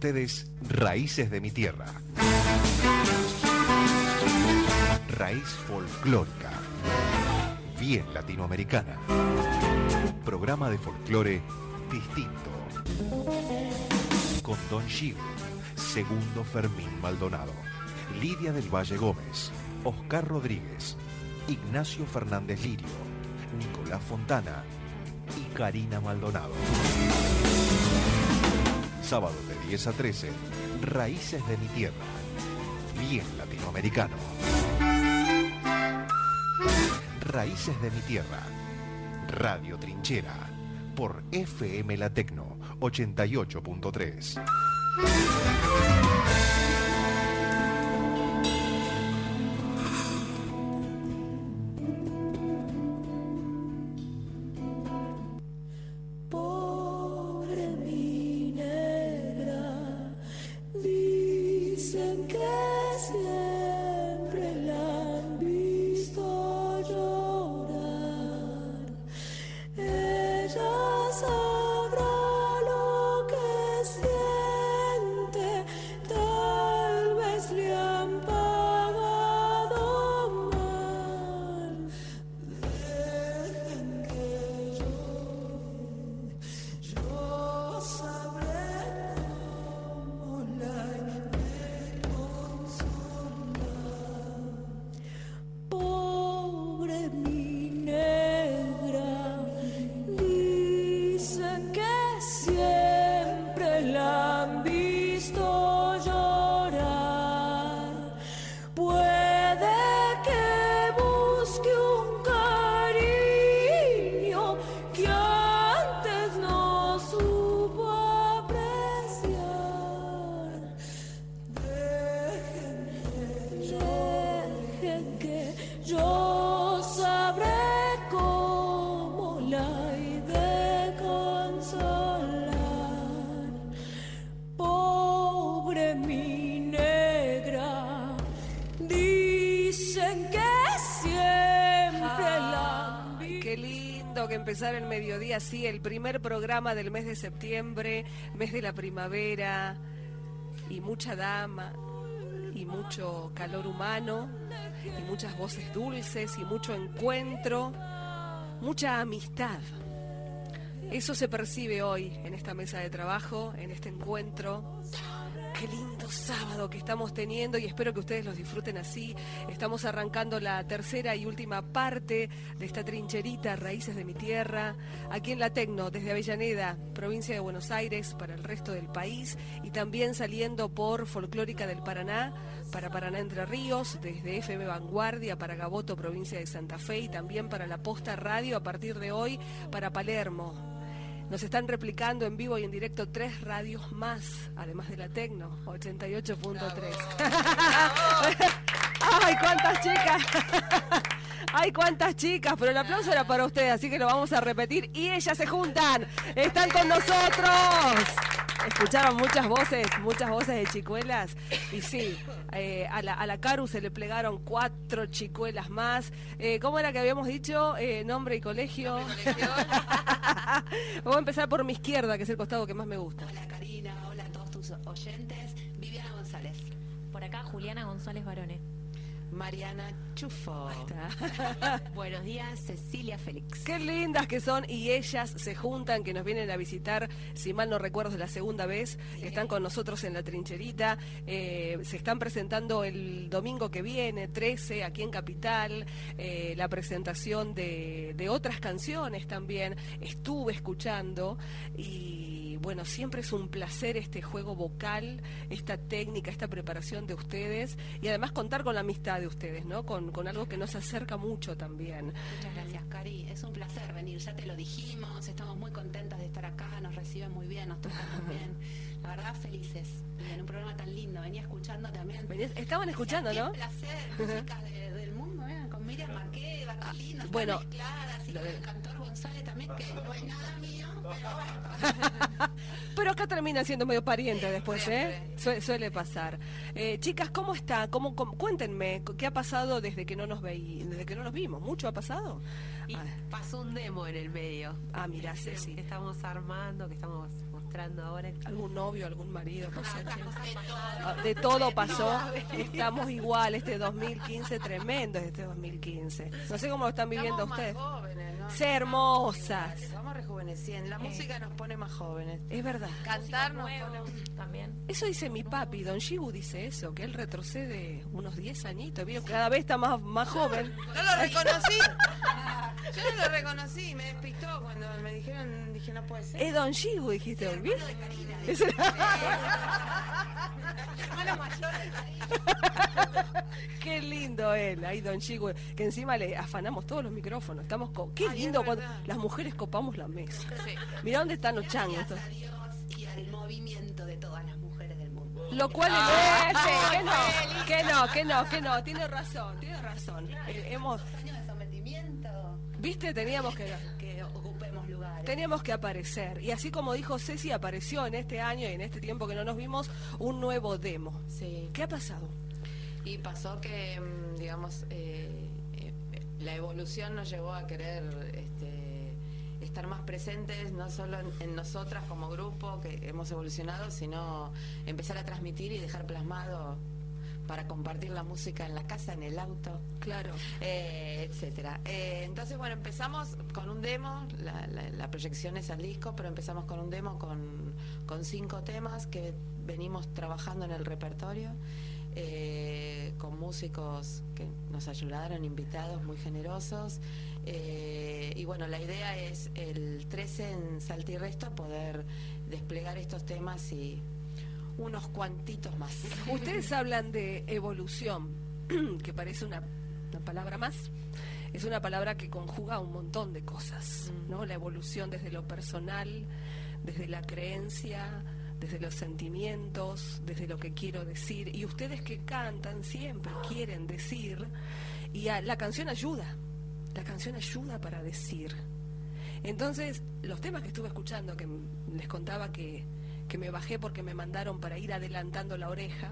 ustedes Raíces de mi Tierra. Raíz folclórica, bien latinoamericana. Un programa de folclore distinto. Con Don Gigo, Segundo Fermín Maldonado, Lidia del Valle Gómez, Oscar Rodríguez, Ignacio Fernández Lirio, Nicolás Fontana y Karina Maldonado. Sábado de 10 a 13, Raíces de mi Tierra, bien latinoamericano. Raíces de mi Tierra, Radio Trinchera, por FM La Tecno 88.3. Empezar el mediodía, sí, el primer programa del mes de septiembre, mes de la primavera, y mucha dama, y mucho calor humano, y muchas voces dulces, y mucho encuentro, mucha amistad. Eso se percibe hoy en esta mesa de trabajo, en este encuentro. Qué lindo sábado que estamos teniendo y espero que ustedes los disfruten así. Estamos arrancando la tercera y última parte de esta trincherita Raíces de mi Tierra, aquí en La Tecno, desde Avellaneda, provincia de Buenos Aires, para el resto del país, y también saliendo por Folclórica del Paraná, para Paraná Entre Ríos, desde FM Vanguardia para Gaboto, provincia de Santa Fe, y también para La Posta Radio a partir de hoy para Palermo. Nos están replicando en vivo y en directo 3 radios más, además de La Tecno, 88.3. ¡Ay, cuántas chicas! ¡Ay, cuántas chicas! Pero el aplauso era para ustedes, así que lo vamos a repetir. Y ellas se juntan, están con nosotros. Escucharon muchas voces de chicuelas. Y sí, a la Caru se le plegaron 4 chicuelas más. ¿Cómo era que habíamos dicho? Nombre y colegio. Vamos a empezar por mi izquierda, que es el costado que más me gusta. Hola Karina, hola a todos tus oyentes. Viviana González. Por acá Juliana González Barone. Mariana Chufo. Buenos días, Cecilia Félix. Qué lindas que son, y ellas se juntan, que nos vienen a visitar, si mal no recuerdo, es la segunda vez. Están con nosotros en la trincherita. Se están presentando el domingo que viene, 13, aquí en Capital. La presentación de otras canciones también. Estuve escuchando y bueno, siempre es un placer este juego vocal, esta técnica, esta preparación de ustedes, y además contar con la amistad de ustedes, ¿no? Con algo que nos acerca mucho también. Muchas gracias, Cari. Es un placer venir, ya te lo dijimos, estamos muy contentas de estar acá, nos reciben muy bien, nos tratan muy bien. La verdad, felices. Y en un programa tan lindo, venía escuchando también. Estaban escuchando, ¿no? Qué placer, músicas del mundo, con Miriam Maqueda, qué lindo, bueno, mezcladas, y con el cantor González también, que no es nada mío, pero bueno. Pero acá termina siendo medio pariente después, Suele pasar. Chicas, ¿cómo está? Cuéntenme, ¿qué ha pasado desde que no nos vimos? ¿Mucho ha pasado? Y pasó un demo en el medio. Ah, mirá, Ceci. Que estamos armando, que estamos mostrando. entrando ahora. ¿Algún novio, algún marido? No sé, che. De todo pasó. Estamos igual. Este 2015, tremendo es este 2015. No sé cómo lo están viviendo Estamos ustedes. más jóvenes, ¿no? Sé hermosas. Estamos rejuveneciendo. La música nos pone más jóvenes. Es verdad. Cantar nos Nuevo pone... también. Eso dice mi papi. Don Shibu dice eso, que él retrocede unos 10 añitos. Vio, cada vez está más joven. No lo reconocí. Yo no lo reconocí. Me despistó cuando me dijeron. Dije, no puede ser. Es Don Shibu, dijiste. ¿Viste? Es- Hermano mayor de Karina. Qué lindo él, ahí Don Chico, que encima le afanamos todos los micrófonos. Estamos qué Ay, lindo es cuando verdad. las mujeres copamos la mesa. Sí. Mirá dónde están los changos. Gracias a Dios y al movimiento de todas las mujeres del mundo. Lo cual que no, tiene razón. Hemos, Años de sometimiento, viste, que ocupemos lugares. teníamos que aparecer. Y así como dijo Ceci, apareció en este año y en este tiempo que no nos vimos un nuevo demo. Sí. ¿Qué ha pasado? Y pasó que, digamos, la evolución nos llevó a querer estar más presentes, no solo en nosotras como grupo, que hemos evolucionado, sino empezar a transmitir y dejar plasmado para compartir la música en la casa, en el auto, Claro. etcétera. Entonces, bueno, empezamos con un demo, la proyección es al disco, pero empezamos con un demo con 5 temas que venimos trabajando en el repertorio. Con músicos que nos ayudaron, invitados muy generosos, y bueno, la idea es el 13 en Salta y Resto poder desplegar estos temas y unos cuantitos más. Ustedes hablan de evolución, que parece una palabra más. Es una palabra que conjuga un montón de cosas, ¿no? La evolución desde lo personal, desde la creencia, desde los sentimientos, desde lo que quiero decir. Y ustedes que cantan siempre quieren decir, y la canción ayuda para decir. Entonces, los temas que estuve escuchando, que les contaba que me bajé porque me mandaron para ir adelantando la oreja,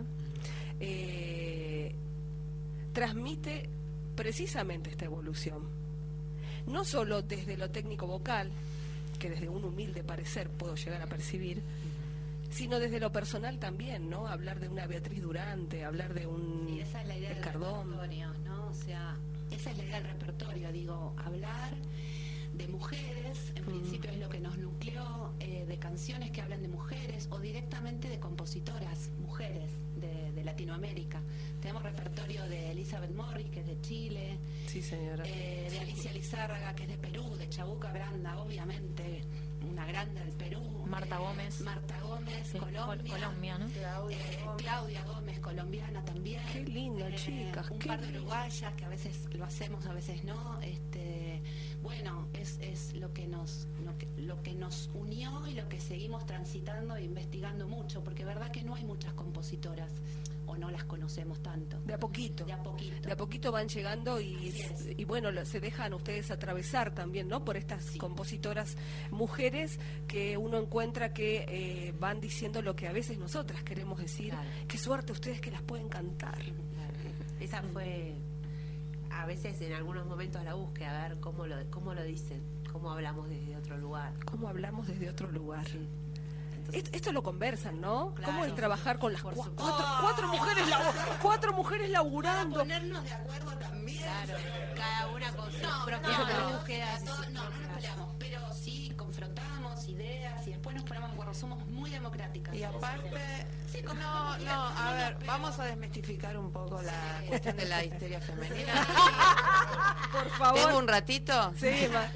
transmite precisamente esta evolución. No solo desde lo técnico vocal, que desde un humilde parecer puedo llegar a percibir, sino desde lo personal también, ¿no? Hablar de una Beatriz Durante, hablar de un Sí, esa es la idea del Escardón. repertorio, ¿no? O sea, esa es la idea del repertorio, digo, hablar de mujeres, en principio es lo que nos nucleó, de canciones que hablan de mujeres o directamente de compositoras, mujeres de Latinoamérica. Tenemos repertorio de Elizabeth Morris, que es de Chile, Sí, señora. de Alicia Lizárraga, que es de Perú, de Chabuca Granda, obviamente, una grande del Perú. Marta Gómez. Marta Gómez, Sí, Colombia. Colombia, ¿no? Claudia Gómez, colombiana también. Qué lindo, chicas, Un qué par de lindo. uruguayas que a veces lo hacemos, a veces no. Bueno, es lo que nos unió y lo que seguimos transitando e investigando mucho, porque verdad que no hay muchas compositoras o no las conocemos tanto. De a poquito. De a poquito. De a poquito van llegando y Así es. y bueno, se dejan ustedes atravesar también, ¿no? Por estas Sí. compositoras mujeres que uno encuentra que van diciendo lo que a veces nosotras queremos decir. Claro. Qué suerte ustedes que las pueden cantar. Esa fue a veces en algunos momentos la búsqueda, a ver cómo lo dicen, cómo hablamos desde otro lugar. ¿Cómo hablamos desde otro lugar? Entonces, Esto lo conversan, ¿no? Claro. ¿Cómo es trabajar con las Por cuatro supuesto. mujeres Para laburando? ponernos de acuerdo también. claro, cada una con sus No, propias no, búsquedas. y sus no nos propias- peleamos, pero sí confrontamos ideas y después nos ponemos de acuerdo. Somos muy democráticas. Y aparte, Sí, no, como no, mujeres, a ver, pero- vamos a desmistificar un poco la cuestión de la histeria femenina. Por favor. ¿Tengo un ratito? Sí,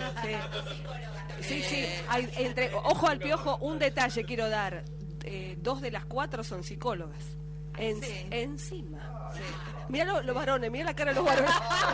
sí. Sí. Ojo al piojo, un detalle quiero dar. 2 de las 4 son psicólogas. Sí. Encima. Mira los varones, mira la cara de los varones.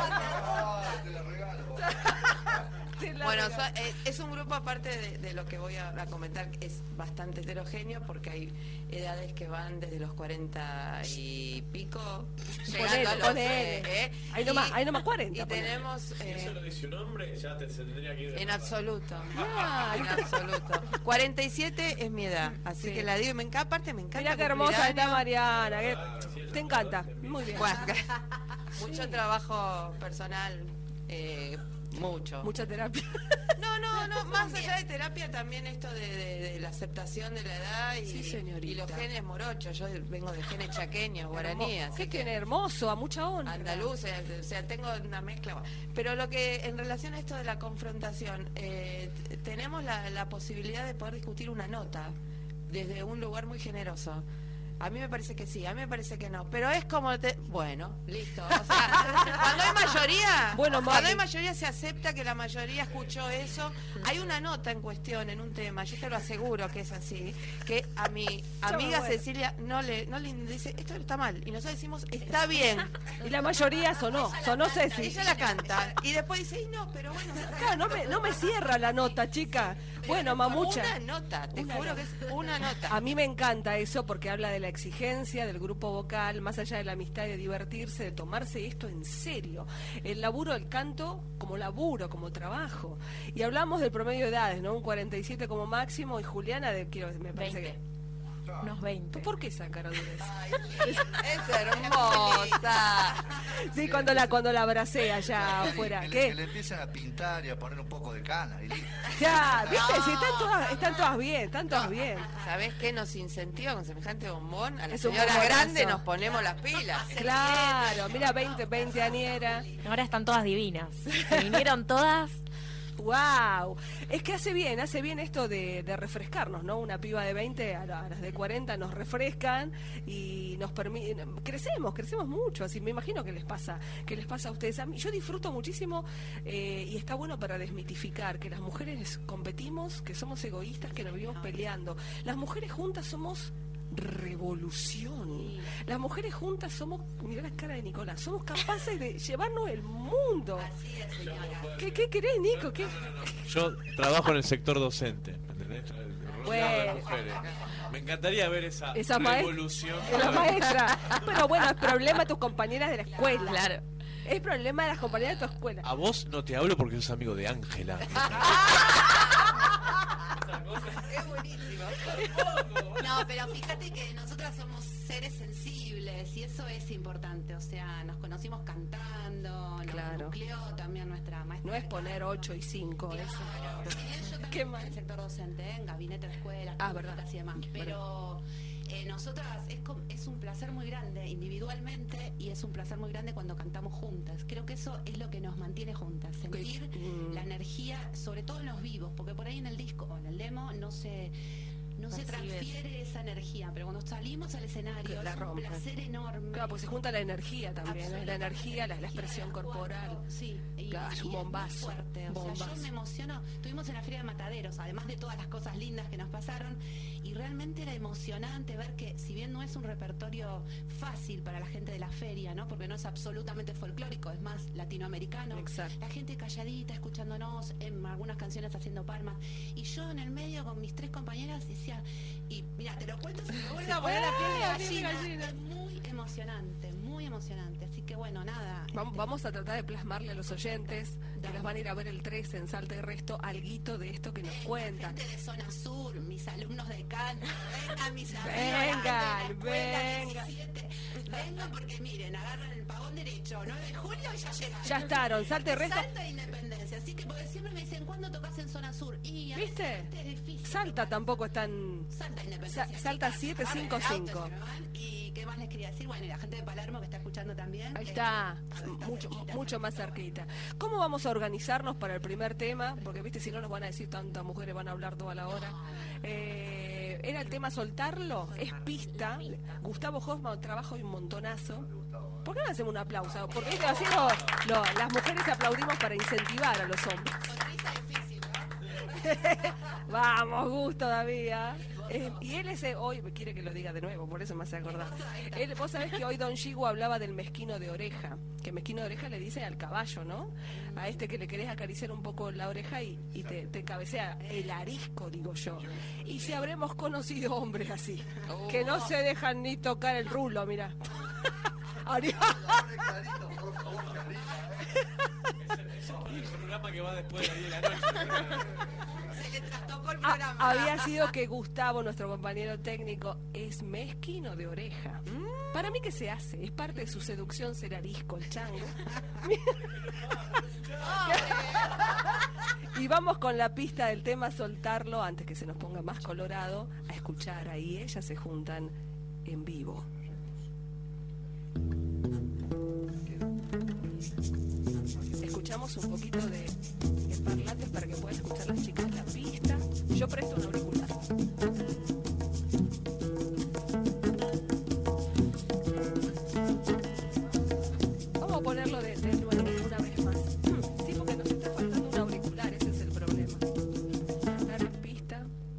Te la Bueno, regalo. es un grupo aparte de lo que voy a comentar, que es bastante heterogéneo porque hay edades que van desde los 40 y pico, llegando a los... ponele. Hay nomás 40. Y ponele. tenemos... Si eso lo dice un hombre, ya se tendría que ir de en más. absoluto, Ay. en absoluto. 47 es mi edad, así Sí. que la digo, aparte me encanta. Mirá qué cumplir hermosa está años. Mariana. Te encanta. Muy bien. Bueno, mucho trabajo personal, Mucho. Mucha terapia. No, más allá de terapia también esto de la aceptación de la edad Sí, señorita. y los genes morochos. Yo vengo de genes chaqueños, guaraníes. ¿Qué tiene hermoso? A mucha honra. Andaluz, o sea, tengo una mezcla. Pero lo que, en relación a esto de la confrontación, tenemos la posibilidad de poder discutir una nota desde un lugar muy generoso. A mí me parece que sí, a mí me parece que no. Pero es como... Bueno, listo. O sea, cuando hay mayoría, cuando hay mayoría se acepta que la mayoría escuchó eso. Hay una nota en cuestión, en un tema, yo te lo aseguro que es así, que a mi amiga Cecilia no le dice, esto está mal. Y nosotros decimos, está bien. Y la mayoría sonó Ceci. Ella la canta. Y después dice, y no, pero bueno. Claro, no me cierra la nota, chica. Bueno, mamucha. Una nota, te juro que es una nota. A mí me encanta eso porque habla de la exigencia del grupo vocal, más allá de la amistad, de divertirse, de tomarse esto en serio. El laburo del canto como laburo, como trabajo. Y hablamos del promedio de edades, ¿no? Un 47 como máximo y Juliana me parece 20. que... Unos 20. ¿Por qué esa cara durez? Es hermosa. Sí, cuando la abracé allá afuera. Que le empiezan a pintar y a poner un poco de cana. Ya, ¿viste? Si están todas bien. ¿Sabés qué nos incentiva con semejante bombón? A la Es un señora bombonazo. grande nos ponemos las pilas. Claro, mira, 20 aniera. Ahora están todas divinas. Se vinieron todas. ¡Wow! Es que hace bien esto de refrescarnos, ¿no? Una piba de 20 a las de 40 nos refrescan y nos permiten... Crecemos mucho, así me imagino que les pasa a ustedes. A mí, yo disfruto muchísimo y está bueno para desmitificar que las mujeres competimos, que somos egoístas, que nos vivimos peleando. Las mujeres juntas somos... revolución. Las mujeres juntas somos, mirá la cara de Nicolás, somos capaces de llevarnos el mundo. Así es, señora. ¿Qué querés, Nico? ¿Qué? Yo trabajo en el sector docente, ¿me entendés? Bueno. Rodeado de mujeres. Me encantaría ver esa revolución. La maestra. Pero bueno, es problema de tus compañeras de la escuela. Claro. Es problema de las compañeras de tu escuela. A vos no te hablo porque sos amigo de Ángela. Es buenísimo. No, pero fíjate que nosotras somos seres sensibles y eso es importante. O sea, nos conocimos cantando, Claro. nos nucleó también nuestra maestra. No es poner 8 y 5, Claro. eso. Si bien yo también Qué estoy mal. en el sector docente, en gabinete de escuelas, Verdad. públicas y demás. Pero nosotras es un placer muy grande individualmente y es un placer muy grande cuando cantamos juntas. Creo que eso es lo que nos mantiene juntas, sentir la energía, sobre todo en los vivos, porque por ahí en el disco o en el demo no se transfiere esa energía, pero cuando salimos al escenario La es un rompen. placer enorme. Claro, porque se junta la energía también, ¿no? La energía, la expresión corporal. Sí, y, Claro, y un es bombazo, muy fuerte. O bombazo. sea, yo me emociono. Estuvimos en la Feria de Mataderos, además de todas las cosas lindas que nos pasaron, y realmente era emocionante ver que, si bien no es un repertorio fácil para la gente de la feria, ¿no? Porque no es absolutamente folclórico, es más latinoamericano. Exacto. La gente calladita, escuchándonos, en algunas canciones haciendo palmas. Y yo en el medio con mis 3 compañeras decía, y mira, te lo cuento, se me vuelve a poner la piel de gallina. Es muy emocionante, muy emocionante. Así que bueno, nada. Vamos a tratar de plasmarle a los oyentes que nos van a ir a ver el 13 en Salta y Resto alguito de esto que nos cuentan. Gente de Zona Sur, mis alumnos de canto, vengan mis amigos, Vengan, vengan. Vengan porque miren, agarran el pagón derecho, 9 de julio y ya llegan. Ya estaron, Salta y Resto. Salta e Independencia, así que porque siempre me dicen, ¿cuándo tocas en Zona Sur? Y a ¿Viste? veces es difícil. Salta tampoco es tan... Salta Independencia. Salta chicas, 755. agarren el auto, se me van. ¿Y qué más les quería decir? Bueno, y la gente de Palermo que está escuchando también. Ahí está, mucho más cerquita. ¿Cómo vamos a organizarnos para el primer tema? Porque, viste, si no nos van a decir tantas mujeres, van a hablar toda la hora. Era el tema soltarlo, es pista. Gustavo Hoffman trabaja hoy un montonazo. ¿Por qué no hacemos un aplauso? Porque ¿viste? Así las mujeres aplaudimos para incentivar a los hombres. Difícil, ¿no? Vamos, Gus todavía. Y él hoy quiere que lo diga de nuevo, por eso me hace acordar. Vos sabés que hoy Don Gigo hablaba del mezquino de oreja, que mezquino de oreja le dice al caballo, ¿no? A este que le querés acariciar un poco la oreja y te cabecea el arisco, digo yo. Y si habremos conocido hombres así, que no se dejan ni tocar el rulo, mira. Es el programa que va después de las 10 de la noche. Se le trastocó el programa. Había sido que Gustavo, nuestro compañero técnico, es mezquino de oreja. Para mí que se hace, es parte de su seducción ser arisco, el chango. Y vamos con la pista del tema, soltarlo, antes que se nos ponga más colorado, a escuchar ahí. Ellas se juntan en vivo. Escuchamos un poquito de parlantes para que puedan escuchar las chicas la pista. Yo presto un auricular. Vamos a ponerlo de nuevo, una vez más. Sí, porque nos está faltando un auricular, ese es el problema. Dar en pista.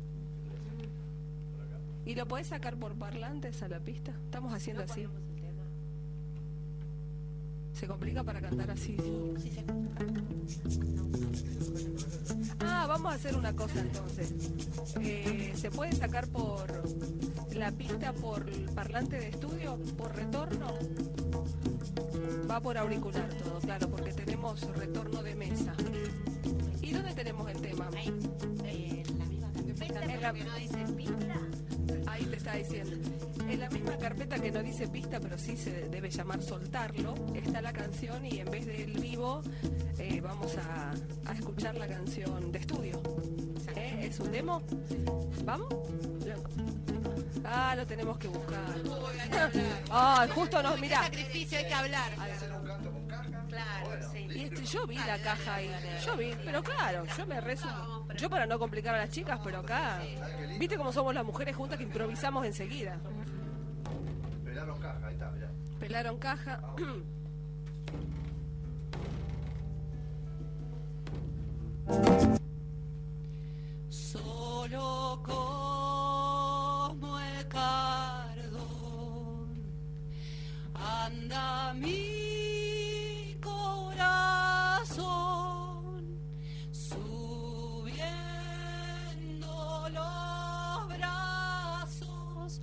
¿Y lo podés sacar por parlantes a la pista? Estamos haciendo así. ¿Se complica para cantar así? Sí, se complica. Vamos a hacer una cosa entonces. ¿Se puede sacar por la pista por parlante de estudio, por retorno? Va por auricular todo, claro, porque tenemos retorno de mesa. ¿Y dónde tenemos el tema? Ahí, en la misma carpeta, porque no dice pista. Ahí te está diciendo. En la misma carpeta que no dice pista, pero sí se debe llamar soltarlo, está la canción y en vez del vivo vamos a escuchar la canción de estudio. ¿Es un demo? ¿Vamos? Lo tenemos que buscar. Justo nos mirá. Sacrificio, hay que hablar. ¿Hacer un canto con caja? Claro, Bueno, sí. Y yo vi la caja ahí. Yo vi, pero claro, yo me resumo. Yo para no complicar a las chicas, pero acá. ¿Viste cómo somos las mujeres juntas que improvisamos enseguida? Pelaron caja, ahí está, mirá. Pelaron caja. Solo como el cardón anda mi corazón subiendo los brazos,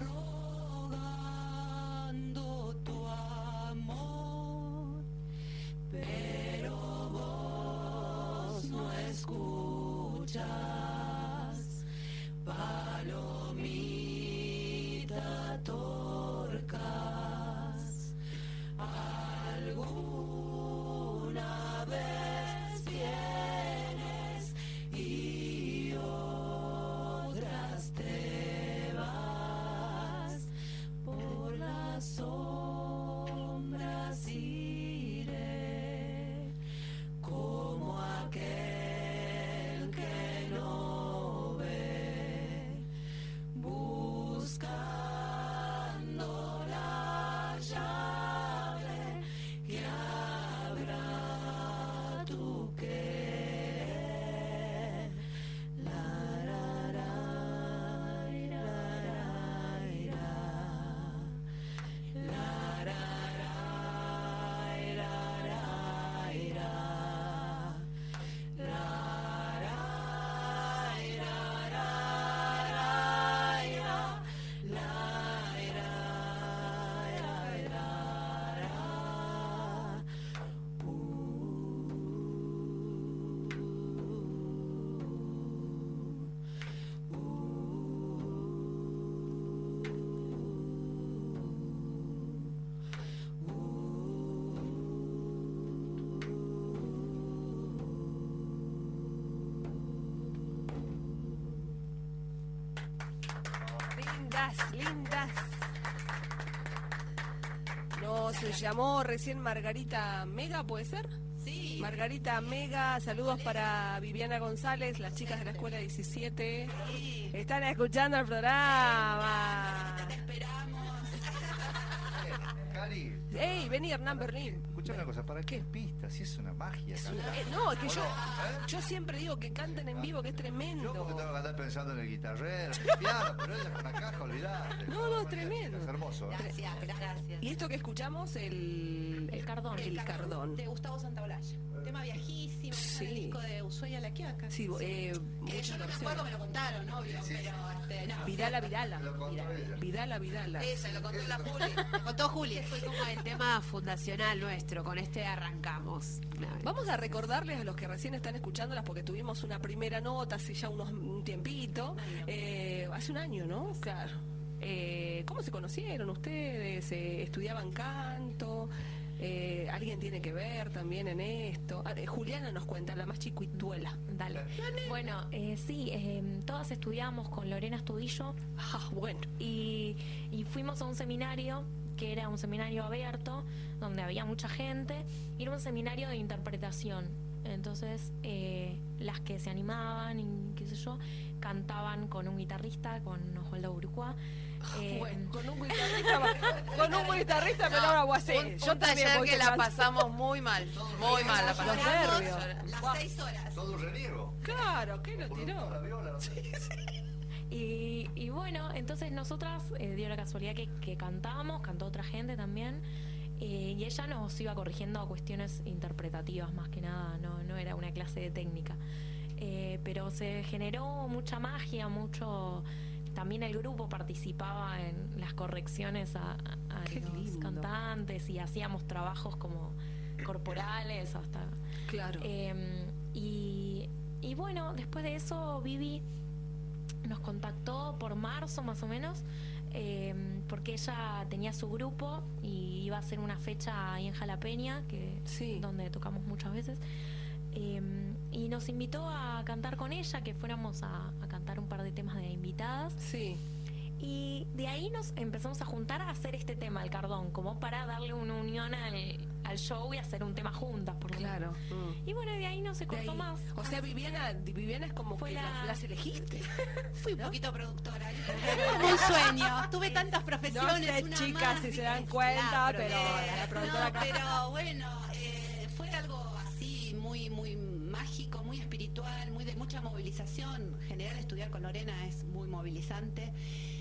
rogando tu amor, pero vos no escuchas, palomita torcas, alguna vez vienes y otras te vas, por las sombras iré como aquel que no ve, buscando la llave que abra tu querer. La, ra, ra, ira, ra, ira. La, ra, ra, ira, ra, ira. La, ra, ira, ra, ra, ira. La, ira, ira, ira, ra. Lindas. Nos llamó recién Margarita Mega, ¿puede ser? Sí. Margarita Mega, saludos para Viviana González, las chicas de la escuela 17. Están escuchando el programa. Te esperamos. Cari, ¡Ey, vení Hernán Berlín! escuchame una cosa, ¿para qué es pista? Si es una magia. cantar. No, es que ¿O yo, no? yo siempre digo que canten en vivo, que es Yo porque tremendo. tengo que andar pensando en el guitarrero, en el piano, pero ella con la caja, olvidate. No, es tremendo. Es hermoso, ¿eh? Gracias. Y esto que escuchamos, el El Cardón. El Cardón. De Gustavo Santaolalla. Tema viejísimo, Sí. el disco de Ushuaia La Quiaca. Sí, que muchas yo no me versiones. acuerdo, me lo contaron, obvio, Sí, sí. pero no. Vidala. Lo contó ella. Vidala. Eso, lo contó la Juli. Lo contó Juli. Este fue como el tema fundacional nuestro, con este arrancamos. Vamos a recordarles a los que recién están escuchándolas, porque tuvimos una primera nota hace ya un tiempito, hace un año, ¿no? Claro. ¿Cómo se conocieron ustedes? ¿Estudiaban canto? ¿Alguien tiene que ver también en esto? Juliana nos cuenta, la más chiquituela. Dale. Bueno, sí, todas estudiamos con Lorena Estudillo. Bueno. Y fuimos a un seminario que era un seminario abierto, donde había mucha gente, y era un seminario de interpretación. Entonces, las que se animaban y qué sé yo, cantaban con un guitarrista, con Osvaldo Brucua. Bueno, con un guitarrista, pero ahora voy a hacer. Yo taller que la pasamos muy mal. Muy mal la Los pasamos. nervios. Las 6 horas. Todo un reniego. Claro, ¿qué lo Por tiró? la viola, no sé. Y bueno, entonces nosotras dio la casualidad que cantábamos, cantó otra gente también, y ella nos iba corrigiendo cuestiones interpretativas más que nada, no era una clase de técnica. Pero se generó mucha magia, mucho. También el grupo participaba en las correcciones a Qué los lindo. cantantes, y hacíamos trabajos como corporales hasta. Claro. Y bueno, después de eso Vivi nos contactó por marzo más o menos, porque ella tenía su grupo y iba a hacer una fecha ahí en Jalapeña, donde tocamos muchas veces, y nos invitó a cantar con ella, que fuéramos a cantar un par de temas de invitadas. Sí. Y de ahí nos empezamos a juntar a hacer este tema, el Cardón, como para darle una unión al show y hacer un tema juntas, por lo Claro. menos. Y bueno, de ahí no se cortó más. O sea, Viviana es como Fue que las elegiste. Fui un poquito productora. Como un sueño. Tuve tantas profesiones. No sé, una chicas, más, si se ¿viste? dan cuenta, pero la productora no, acá. pero bueno, fue algo así muy mágico, muy espiritual, muy de mucha movilización. En general, estudiar con Lorena es muy movilizante.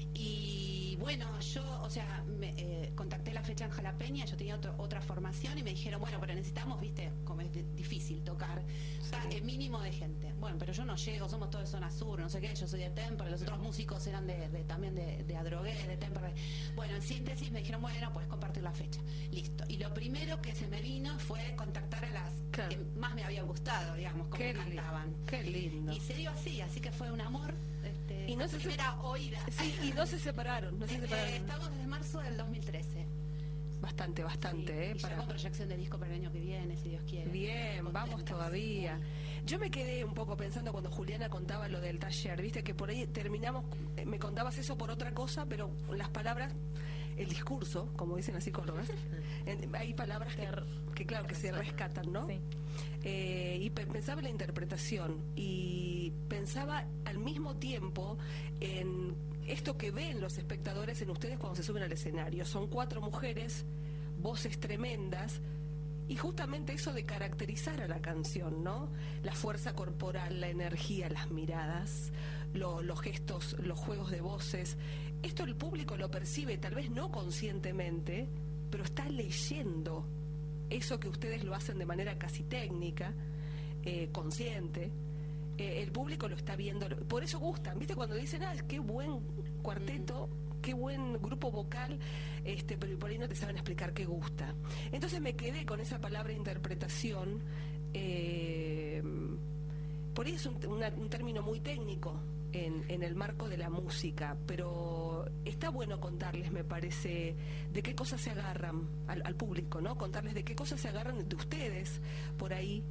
Y bueno, yo, contacté la fecha en Jalapeña, yo tenía otra formación y me dijeron, bueno, pero necesitamos, viste, como es difícil tocar, el mínimo de gente. Bueno, pero yo no llego, somos todos de zona sur, no sé qué, yo soy de Temperley, los otros músicos eran también de Adrogué, de Temperley. Bueno, en síntesis me dijeron, bueno, puedes compartir la fecha. Listo. Y lo primero que se me vino fue contactar a las que más me habían gustado, digamos, como cantaban. Qué lindo. Y se dio así que fue un amor. Y no se primera oída. Sí, y no se separaron. Estamos desde marzo del 2013. Bastante, y ya con proyección de disco para el año que viene, si Dios quiere. Bien, vamos todavía. Yo me quedé un poco pensando cuando Juliana contaba lo del taller, viste que por ahí terminamos, me contabas eso por otra cosa, pero las palabras, el discurso, como dicen las psicólogas, hay palabras que claro, que se rescatan, ¿no? Sí. Y pensaba en la interpretación y pensaba al mismo tiempo en esto que ven los espectadores en ustedes cuando se suben al escenario. Son 4 mujeres, voces tremendas, y justamente eso de caracterizar a la canción, ¿no? La fuerza corporal, la energía, las miradas, los gestos, los juegos de voces. Esto el público lo percibe, tal vez no conscientemente, pero está leyendo eso que ustedes lo hacen de manera casi técnica, consciente. El público lo está viendo, por eso gustan, ¿viste? Cuando dicen, qué buen cuarteto, qué buen grupo vocal, pero por ahí no te saben explicar qué gusta. Entonces me quedé con esa palabra interpretación, por ahí es un término muy técnico en el marco de la música, pero está bueno contarles, me parece, de qué cosas se agarran al público, ¿no? Contarles de qué cosas se agarran de ustedes por ahí.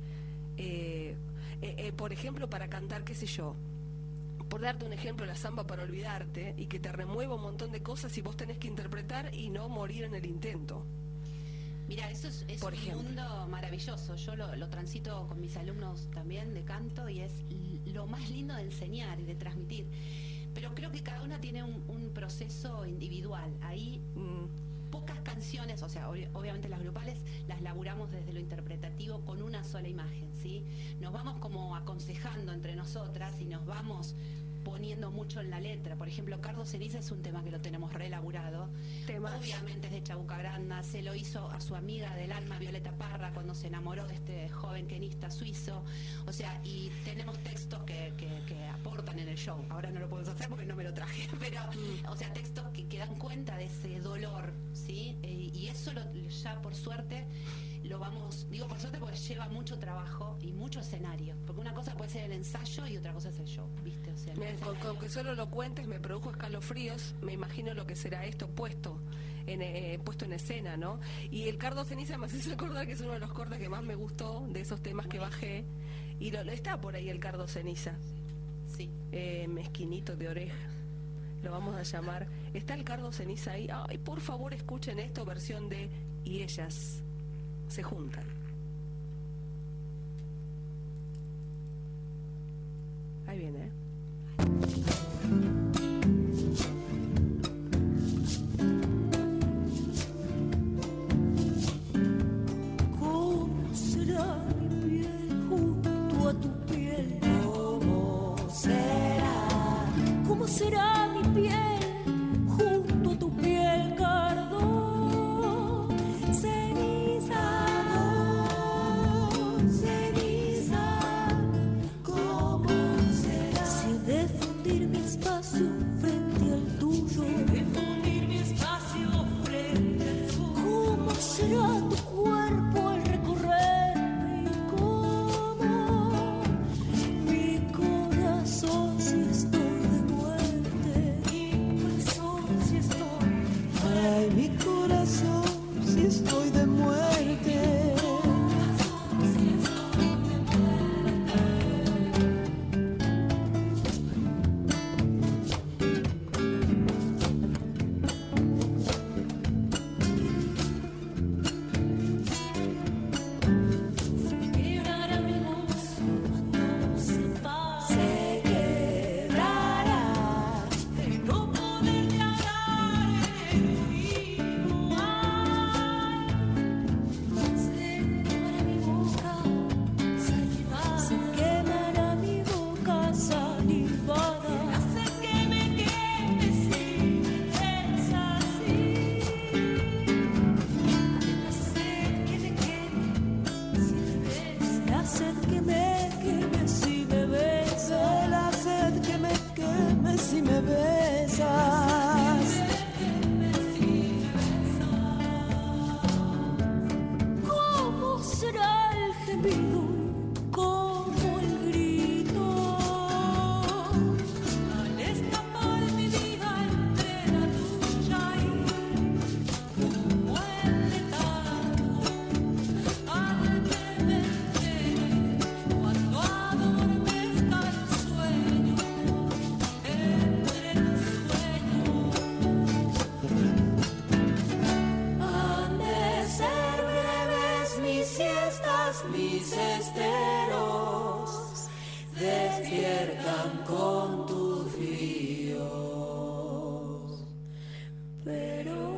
Por ejemplo, para cantar, qué sé yo, por darte un ejemplo, la samba para olvidarte, y que te remueva un montón de cosas y vos tenés que interpretar y no morir en el intento. Mira, eso es un mundo maravilloso. Yo lo transito con mis alumnos también de canto y es lo más lindo de enseñar y de transmitir. Pero creo que cada una tiene un proceso individual. Ahí pocas canciones, o sea, obviamente las grupales las laburamos desde lo interpretativo con una sola imagen, ¿sí? Nos vamos como aconsejando entre nosotras y nos vamos poniendo mucho en la letra. Por ejemplo, Cardo Ceniza es un tema que lo tenemos reelaborado. Obviamente es de Chabuca Granda, se lo hizo a su amiga del alma, Violeta Parra, cuando se enamoró de este joven tenista suizo. O sea, y tenemos textos que aportan en el show. Ahora no lo podemos hacer porque no me lo traje, pero, o sea, textos que dan cuenta de ese dolor, ¿sí? Y eso ya por suerte lo vamos, digo por suerte porque lleva mucho trabajo y mucho escenario, porque una cosa puede ser el ensayo y otra cosa es el show, ¿viste? O sea, con que solo lo cuentes me produjo escalofríos, me imagino lo que será esto puesto en escena, ¿no? Y el Cardo Ceniza me hace acordar que es uno de los cortes que más me gustó de esos temas que bajé, y está por ahí el Cardo Ceniza, sí. Mezquinito de oreja, lo vamos a llamar. Está el Cardo Ceniza ahí. Ay, por favor escuchen esto, versión de Y ellas se juntan. Ahí viene, ¿eh? ¿Cómo será mi piel junto a tu piel? ¿Cómo será? ¿Cómo será mi piel junto a tu piel, Cardo Ceniza? ¿Cómo será? Si he de fundir mi espacio frente al tuyo, ¿cómo será tu cuerpo al recorrerme? ¿Y cómo mi corazón si estoy de muerte? Ay, mi corazón si estoy de muerte. Se quebrará de no poderte hablar en el oído. Se quemará mi boca salivada. Hace que me queme si me ves así. La sed que me queme si me ves. La sed que me queme si me besas. La sed que me queme si me besas. ¿Cómo será el gemido? ¿Cómo el grito? Al escapar mi vida entre la tuya y como el letargo, al que me entregue cuando adormezca el sueño, entre tus sueños. Han de ser breves mis siestas, mis esteros despiertan con tus ríos, pero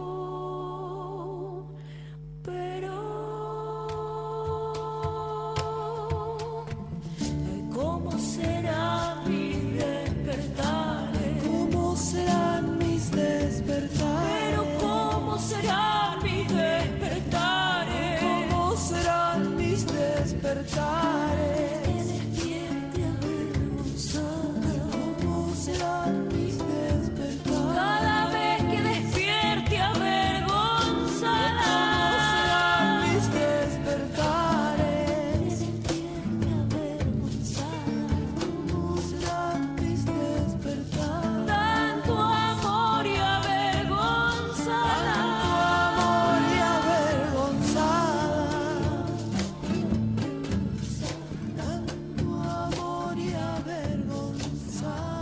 ay, ¿cómo será mi despertar? ¿Cómo serán mis despertares? Pero ¿cómo será mi despertar? ¿Cómo serán mis despertares? Que despierte avergonzada. ¿Cómo serán mis despertares? Cada vez que despierte avergonzada. ¿Cómo serán mis despertares? Que despierte avergonzada. ¿Cómo serán mis despertares? Tanto amor y avergonzada. Tanto amor y avergonzada. Tanto amor y avergonzada.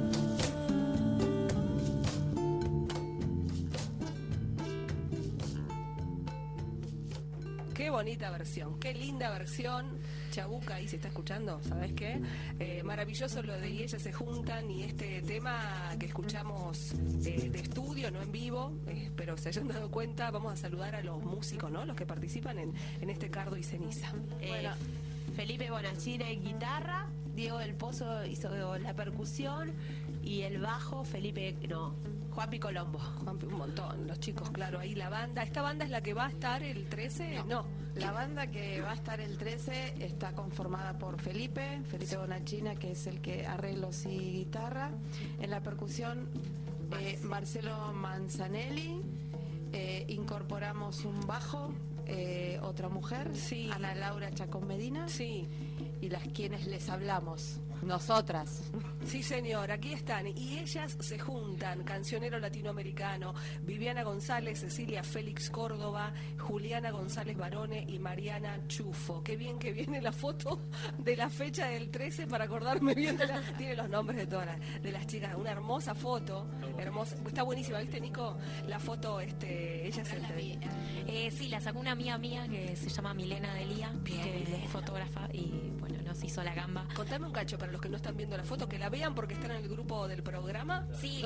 Qué bonita versión, qué linda versión. Chabuca, ahí se está escuchando, ¿sabes qué? Maravilloso lo de Y ellas se juntan, y este tema que escuchamos de estudio, no en vivo, pero se hayan dado cuenta. Vamos a saludar a los músicos, ¿no? Los que participan en este Cardo y Ceniza. Bueno, Felipe Bonachire en guitarra, Diego del Pozo hizo la percusión y el bajo Juanpi Colombo. Juanpi, un montón, los chicos, claro, ahí la banda. ¿Esta banda es la que va a estar el 13? No. La banda que va a estar el 13 está conformada por Felipe Bonachina, que es el que arreglos y guitarra. En la percusión, Marcelo Manzanelli. Incorporamos un bajo, otra mujer, sí. Ana Laura Chacón Medina. Sí. Y las quienes les hablamos, nosotras. Sí, señor, aquí están. Y ellas se juntan, cancionero latinoamericano, Viviana González, Cecilia Félix Córdoba, Juliana González Barone y Mariana Chufo. Qué bien que viene la foto de la fecha del 13 para acordarme bien tiene los nombres de todas de las chicas. Una hermosa foto, hermosa, está buenísima, ¿viste, Nico? La foto, ella se sí, la sacó una amiga mía que se llama Milena Delía, que es fotógrafa y bueno, nos hizo la gamba. Contame un cacho para los que no están viendo la foto, que la vean porque están en el grupo del programa. Sí,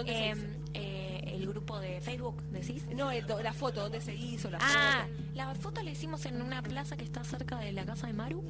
el grupo de Facebook, ¿decís? No, la foto, ¿dónde se hizo la foto? La foto la hicimos en una plaza que está cerca de la casa de Maru.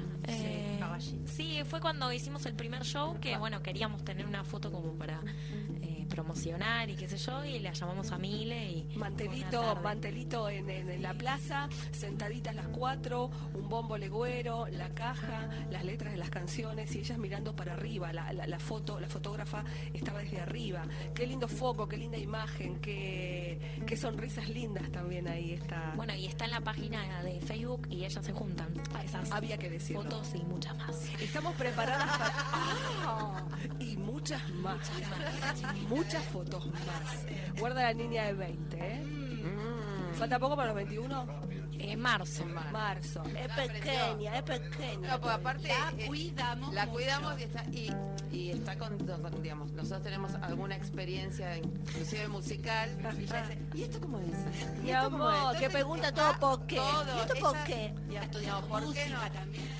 Sí, fue cuando hicimos el primer show que, bueno, queríamos tener una foto como para promocionar y qué sé yo, y la llamamos a Mile y mantelito en la plaza, sentaditas las 4, un bombo legüero, la caja, las letras de las canciones y ellas mirando para arriba. La fotógrafa estaba desde arriba. Qué lindo foco, qué linda imagen, qué sonrisas lindas también ahí está. Bueno, y está en la página de Facebook y ellas se juntan a esas había que decirlo. Fotos y muchas más. Estamos preparadas para y muchas más. Muchas fotos más. Guarda la niña de 20, ¿eh? ¿Falta poco para los 21? Marzo. Es pequeña. No, pues aparte la cuidamos y está con, digamos, nosotros tenemos alguna experiencia, inclusive musical, y ya dice, ¿y esto cómo es? Mi amor, que pregunta todo por qué. Todo, ¿Y esto por qué? Y estudiado por qué no también.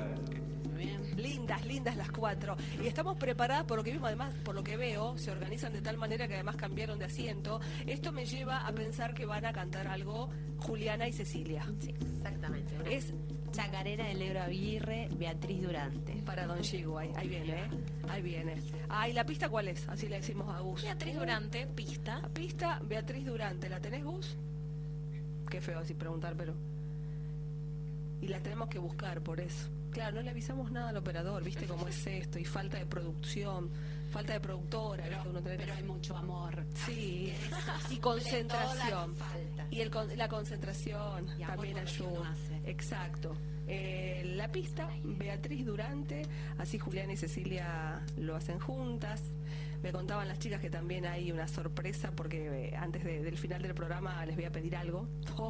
Lindas las 4. Y estamos preparadas por lo que vimos, además, por lo que veo, se organizan de tal manera que además cambiaron de asiento. Esto me lleva a pensar que van a cantar algo Juliana y Cecilia. Sí, exactamente. Es chacarera de Negro Aguirre, Beatriz Durante. Para Don Chigo, ahí viene, ¿eh? Ahí viene. ¿Y la pista cuál es? Así le decimos a Gus. Beatriz Durante, pista. Pista, Beatriz Durante. ¿La tenés, Gus? Qué feo así preguntar, pero... Y la tenemos que buscar, por eso. Claro, no le avisamos nada al operador, ¿viste cómo es esto? Y falta de producción, falta de productora. Pero hay mucho amor. Sí, y concentración. Y la concentración y también ayuda. Exacto. La pista, Beatriz Durante, así Juliana y Cecilia lo hacen juntas. Me contaban las chicas que también hay una sorpresa porque antes del final del programa les voy a pedir algo.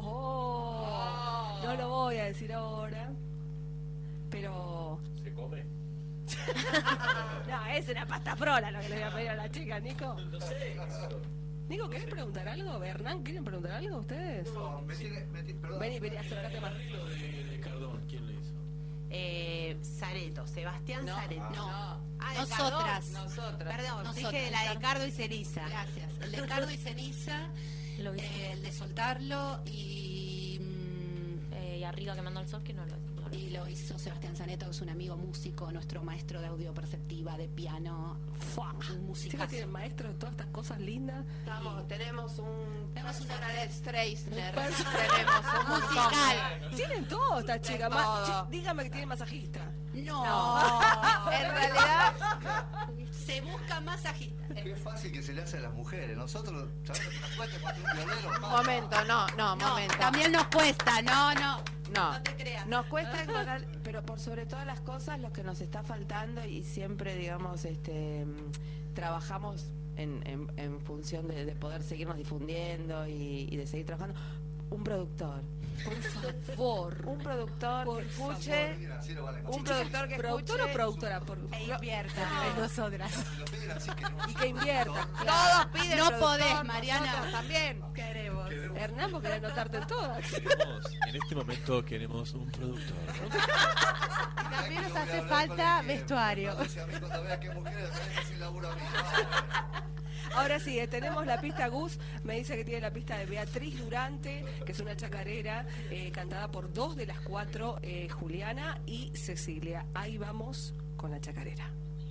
No lo voy a decir ahora. Pero... ¿Se come? No, es una pasta frola lo que le voy a pedir a la chica, Nico. No sé. Nico, ¿querés preguntar algo? ¿Hernán, quieren preguntar algo ustedes? No, perdón. Vení, acércate más. El arreglo de Cardón, ¿quién lo hizo? Sareto, Sebastián Sareto. Nosotras. Perdón, dije de la de Cardo y Ceniza. Gracias. El de Cardo y Ceniza, el de Soltarlo y Arriba Quemando el Sol, que no lo y lo hizo Sebastián Saneto, que es un amigo músico, nuestro maestro de audio perceptiva, de piano, un musicazo. ¿Tienen maestros de todas estas cosas lindas? Tenemos un Streisner, tenemos un musical. Tienen todo esta chica. Dígame que tiene masajista. No. En realidad se busca masajista. Qué fácil que se le hace a las mujeres. Nosotros, ¿sabes lo que nos cuesta cuando un violero? Momento. También nos cuesta, no te creas. Nos cuesta encontrar, pero por sobre todas las cosas, lo que nos está faltando y siempre, digamos, trabajamos en función de poder seguirnos difundiendo y de seguir trabajando. Un productor. Por favor. Un productor que escuche. Un productor que escuche. ¿Productor o productora? Invierta en nosotras. Y que invierta. Todos piden. No podés, Mariana. Nosotros también queremos. Hernán, porque querés notarte en todas. En este momento queremos un productor. También nos hace falta vestuario. Ahora sí, tenemos la pista Gus, me dice que tiene la pista de Beatriz Durante, que es una chacarera cantada por 2 de las 4, Juliana y Cecilia. Ahí vamos con la chacarera.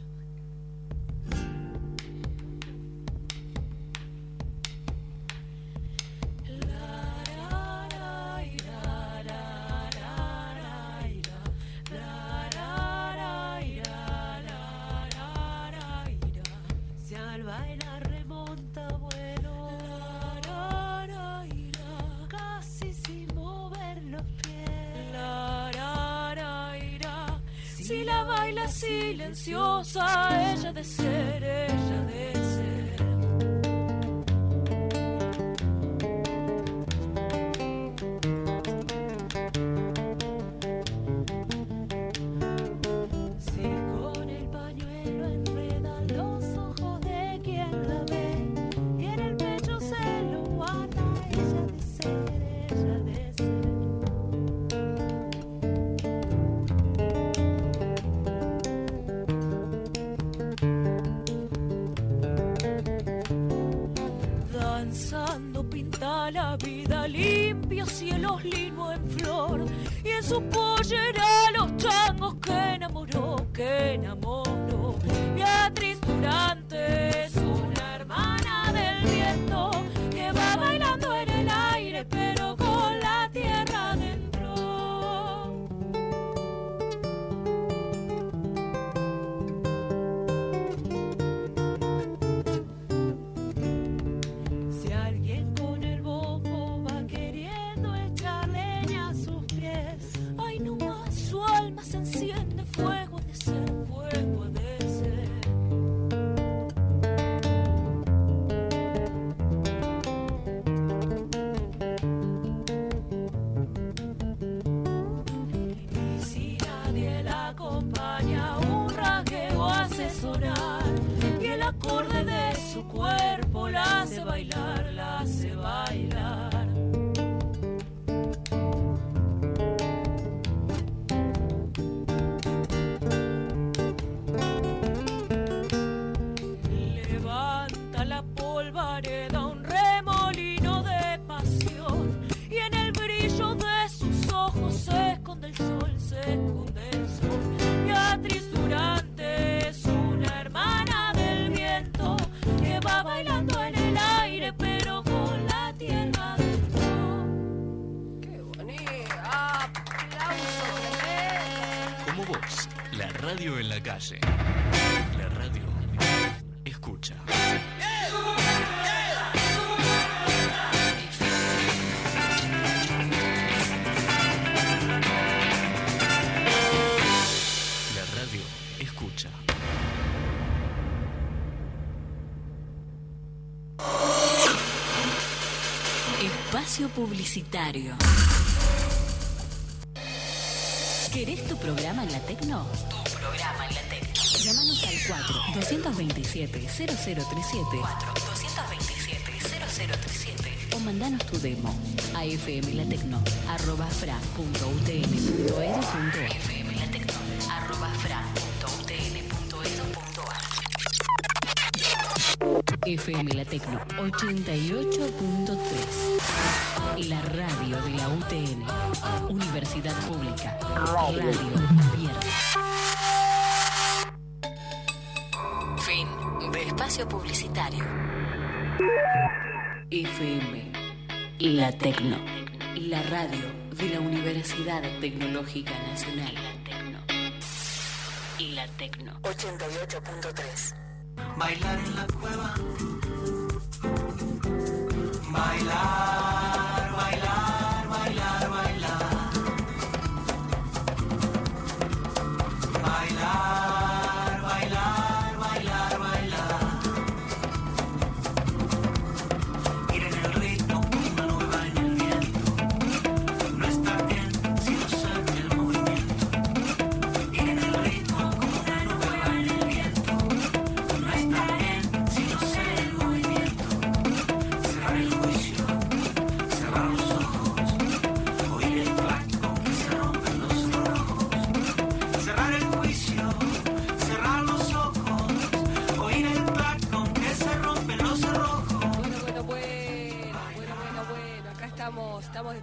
Si al bailar remonta vuelo, casi sin mover los pies. Si la baila silenciosa, ella de ser, ella de ser. Si con el pañuelo enreda los ojos de quien la ve, y en el pecho se lo guarda, ella de ser, ella de ser. Danzando pinta la vida, limpio cielos lino en flor, y en su pollera los changos que enamoró, que enamoró. Beatriz Durante es una hermana del viento que va bailando en el aire pero con la tierra adentro. Si alguien con el bombo va queriendo echar leña a sus pies, ay no más, su alma se enciende, fuego de ser, fuego de ser. Y si nadie la acompaña, un rasgueo hace sonar, y el acorde de su cuerpo la hace bailar, la hace bailar. Levanta la polvareda un remolino de pasión, y en el brillo de sus ojos se esconde el sol, se esconde el sol. Beatriz Durante es una hermana del viento que va bailando en el aire pero con la tierra adentro. ¡Qué bonito! ¡Aplauso! Como vos, la radio en la calle. La radio escucha. La radio escucha. Espacio publicitario. ¿Querés tu programa en la Tecno? Tu programa en la Tecno. Llámanos al 4-227-0037. 4-227-0037. O mandanos tu demo a fmlatecno@fra.utn.edu.ar. fmlatecno@fra.utn.edu.ar. FM La Tecno 88.3. La radio de la UTN. Universidad Pública. Radio abierta. Fin de espacio publicitario. FM La Tecno. La radio de la Universidad Tecnológica Nacional. La Tecno 88.3. Bailar en la cueva. Bailar, bailar, bailar, bailar. Bailar, bailar, bailar, bailar. Ir en el ritmo, una nueva en el viento. No está bien si no sabe el movimiento. Ir en el ritmo, una nueva en el viento. No está bien si no sé el movimiento. Cerrar el juicio.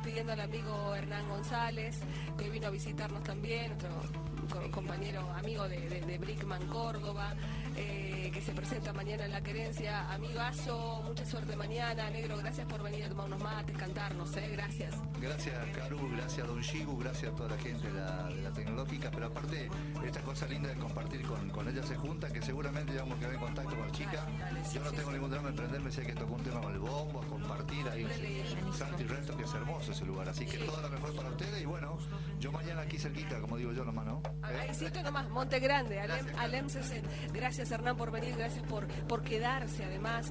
despidiendo al amigo Hernán González, que vino a visitarnos también, nuestro compañero, amigo de Brickman Córdoba, que se presenta mañana en La Querencia. Amigazo, mucha suerte mañana. Negro, gracias por venir a tomar unos mates, cantarnos, gracias. Gracias, Caru, gracias a Don Shigu, gracias a toda la gente de la tecnológica, pero aparte, esta cosa linda de compartir con ella se junta, que seguramente ya vamos a quedar en contacto con la chica. Yo no tengo ningún drama en prenderme, sé que tocó un tema con el bombo, a compartir ahí Santi Resto, que es hermoso ese lugar, así que todo lo mejor para ustedes, y bueno, yo mañana aquí cerquita, como digo yo nomás, ¿no? Ahí siento nomás, Monte Grande, Alem 60. Gracias, Hernán, por venir, gracias por quedarse además.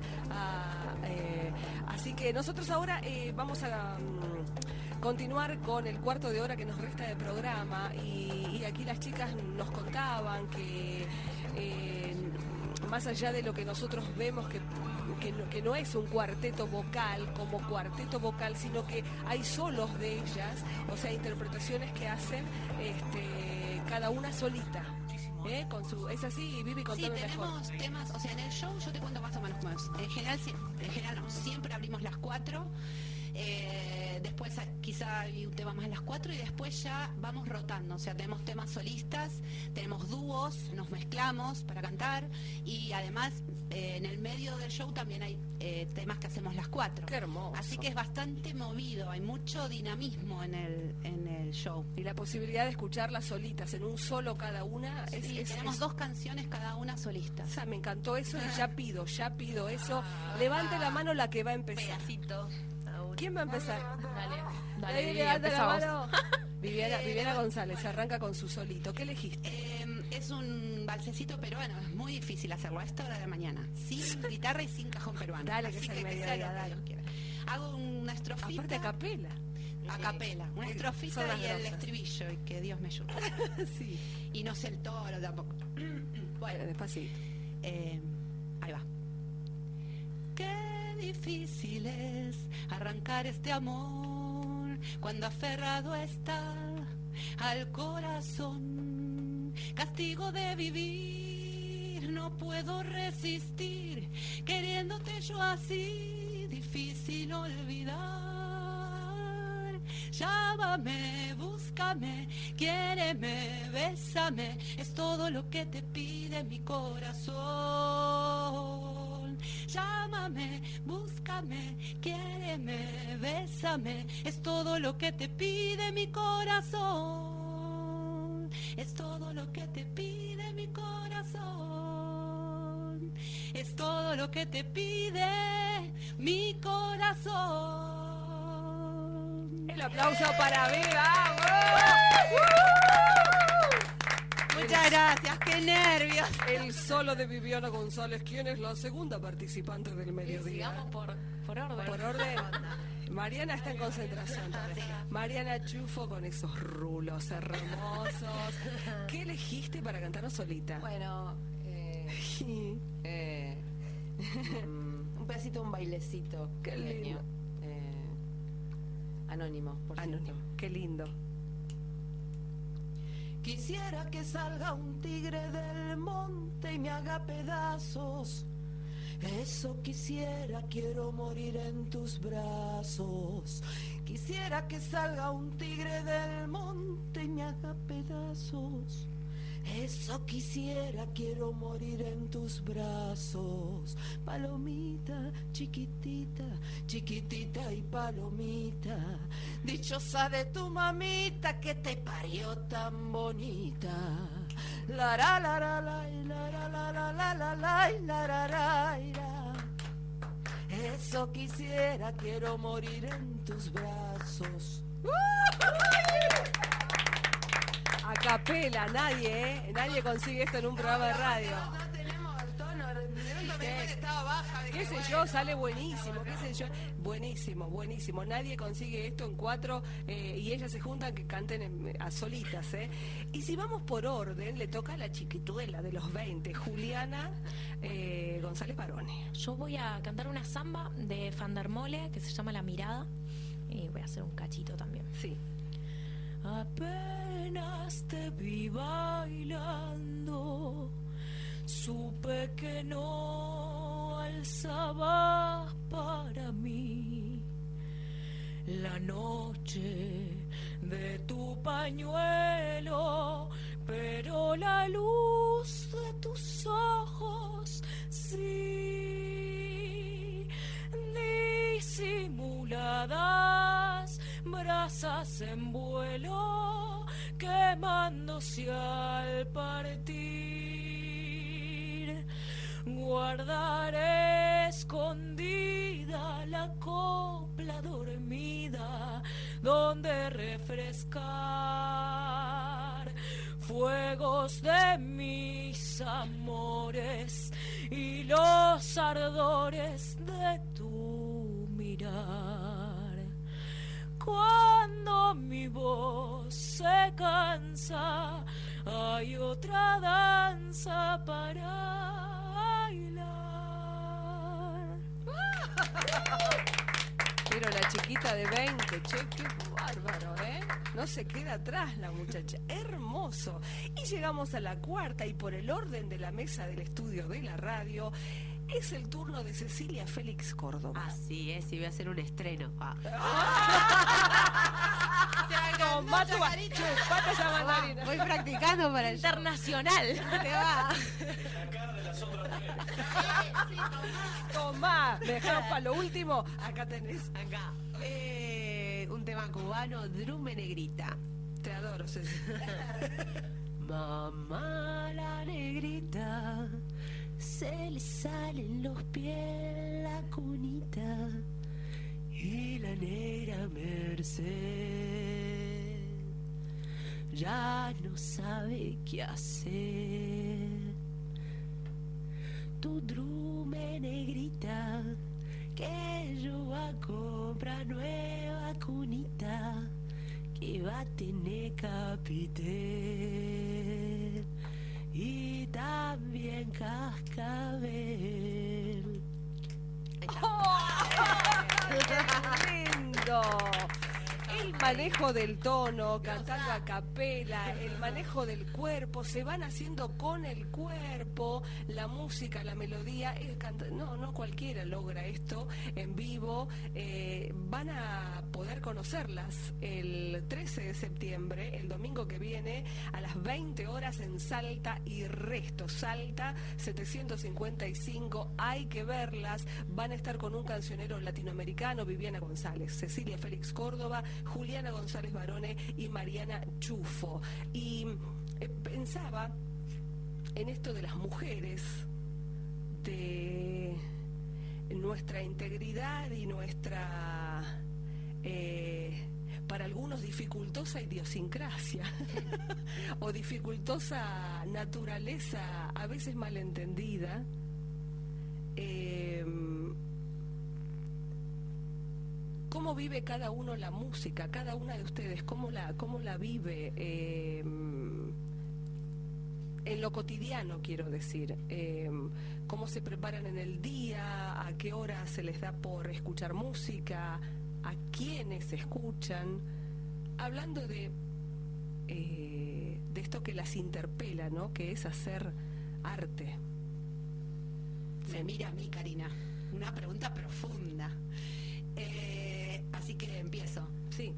Así que nosotros ahora vamos a continuar con el cuarto de hora que nos resta de programa, y aquí las chicas nos contaban que más allá de lo que nosotros vemos que no es un cuarteto vocal como cuarteto vocal, sino que hay solos de ellas, o sea, interpretaciones que hacen cada una solita. Es así, Vivi, contame mejor. Sí, tenemos temas, o sea, en el show yo te cuento más o menos cómo es. En general no, siempre abrimos las 4. Después quizá hay un tema más a las 4 y después ya vamos rotando, o sea, tenemos temas solistas, tenemos dúos, nos mezclamos para cantar, y además en el medio del show también hay temas que hacemos las 4. Qué hermoso. Así que es bastante movido, hay mucho dinamismo en el show. Y la posibilidad de escucharlas solitas, en un solo cada una. Tenemos 2 canciones cada una solistas. O sea, me encantó eso y ya pido eso. Levante la mano la que va a empezar. Pedacito. ¿Quién va a empezar? Dale, levanta la mano. Viviana González arranca con su solito. ¿Qué elegiste? Es un balsecito peruano, es muy difícil hacerlo a esta hora de la mañana, sin guitarra y sin cajón peruano. Dale, que es el mediodía, dale. Hago una estrofita. Aparte a capela. A capela, una estrofita y el estribillo, y que Dios me ayude. Sí. Y no sé el toro tampoco. Bueno, despacito. Ahí va. Qué difícil es arrancar este amor cuando aferrado está al corazón. Castigo de vivir, no puedo resistir, queriéndote yo así, difícil olvidar. Llámame, búscame, quiéreme, bésame, es todo lo que te pide mi corazón. Llámame, búscame, quiéreme, bésame, es todo lo que te pide mi corazón. Es todo lo que te pide mi corazón. Es todo lo que te pide mi corazón. El aplauso para Viva. Muchas gracias, qué nervios. El solo de Viviana González, quien es la segunda participante del mediodía. Sigamos por orden. Por orden. Mariana está en concentración. Mariana Chufo con esos rulos hermosos. ¿Qué elegiste para cantarnos solita? Bueno, un pedacito, un bailecito. Qué lindo. Anónimo, por cierto. Anónimo, qué lindo. Quisiera que salga un tigre del monte y me haga pedazos. Eso quisiera, quiero morir en tus brazos. Quisiera que salga un tigre del monte y me haga pedazos. Eso quisiera, quiero morir en tus brazos. Palomita, chiquitita, chiquitita y palomita. Dichosa de tu mamita que te parió tan bonita. La la la la la la la la la la la la la. Eso quisiera, quiero morir en tus brazos. A capela, nadie consigue esto en un programa de radio. No tenemos el tono, estaba baja. Qué sé yo, sale buenísimo, qué sé yo. Buenísimo. Nadie consigue esto en 4 y ellas se juntan que canten a solitas, Y si vamos por orden, le toca a la chiquituela de los 20, Juliana González Barone. Yo voy a cantar una samba de Fandermole que se llama La Mirada y voy a hacer un cachito también. Sí. Apenas te vi bailando, supe que no alzabas para mí la noche de tu pañuelo, pero la luz de tus ojos sí, disimuladas brasas en vuelo, quemándose al partir. Guardaré escondida la copla dormida donde refrescar fuegos de mis amores y los ardores de tu mirar. Cuando mi voz se cansa, hay otra danza para bailar. Pero la chiquita de 20, che, qué bárbaro, ¿eh? No se queda atrás la muchacha. Hermoso. Y llegamos a la cuarta, y por el orden de la mesa del estudio de la radio, es el turno de Cecilia Félix Córdoba. Así es, y voy a hacer un estreno. Tomá tu chupate esa mandarina. Voy practicando para el internacional. Te va. Tomá, me dejaron para lo último. Acá tenés. Acá. Un tema cubano, Drume Negrita. Te adoro, Cecilia. Mamá la negrita, se le salen los pies la cunita, y la negra Merced ya no sabe qué hacer. Tu drume negrita, que yo va a comprar nueva cunita, que va a tener capitel y también cascabel. ¡Oh! ¡Qué lindo! El manejo del tono, cantando a capela, el manejo del cuerpo, se van haciendo con el cuerpo, la música, la melodía. No cualquiera logra esto en vivo. Van a poder conocerlas el 13 de septiembre, el domingo que viene, a las 20 horas en Salta y Resto. Salta 755, hay que verlas. Van a estar con un cancionero latinoamericano, Viviana González, Cecilia Félix Córdoba, Juliana González Barone y Mariana Chufo. Y pensaba en esto de las mujeres, de nuestra integridad y nuestra, para algunos, dificultosa idiosincrasia o dificultosa naturaleza, a veces malentendida. ¿Cómo vive cada uno la música? Cada una de ustedes, ¿cómo la vive? En lo cotidiano, quiero decir. ¿Cómo se preparan en el día? ¿A qué hora se les da por escuchar música? ¿A quiénes escuchan? Hablando de esto que las interpela, ¿no? Que es hacer arte. Me mira a mí, Karina. Una pregunta profunda. Así que empiezo. Sí.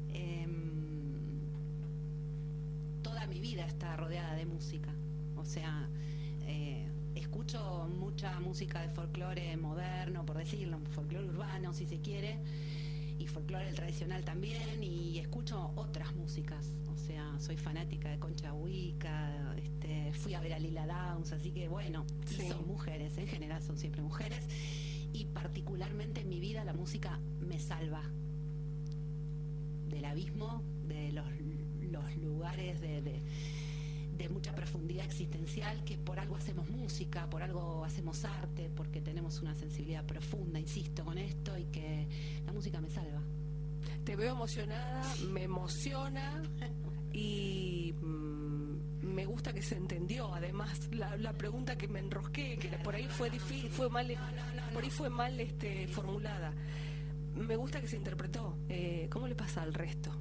Toda mi vida está rodeada de música. O sea, escucho mucha música de folclore moderno, por decirlo, folclore urbano, si se quiere, y folclore tradicional también, y escucho otras músicas. O sea, soy fanática de Concha Huica, fui a ver a Lila Downs, así que bueno, sí. Son mujeres, en general son siempre mujeres, y particularmente en mi vida la música me salva del abismo, de los lugares de mucha profundidad existencial, que por algo hacemos música, por algo hacemos arte, porque tenemos una sensibilidad profunda, insisto con esto, y que la música me salva. Te veo emocionada, me emociona y me gusta que se entendió. Además, la pregunta que me enrosqué, que por ahí fue difícil, fue mal formulada. Me gusta que se interpretó. ¿Cómo le pasa al resto?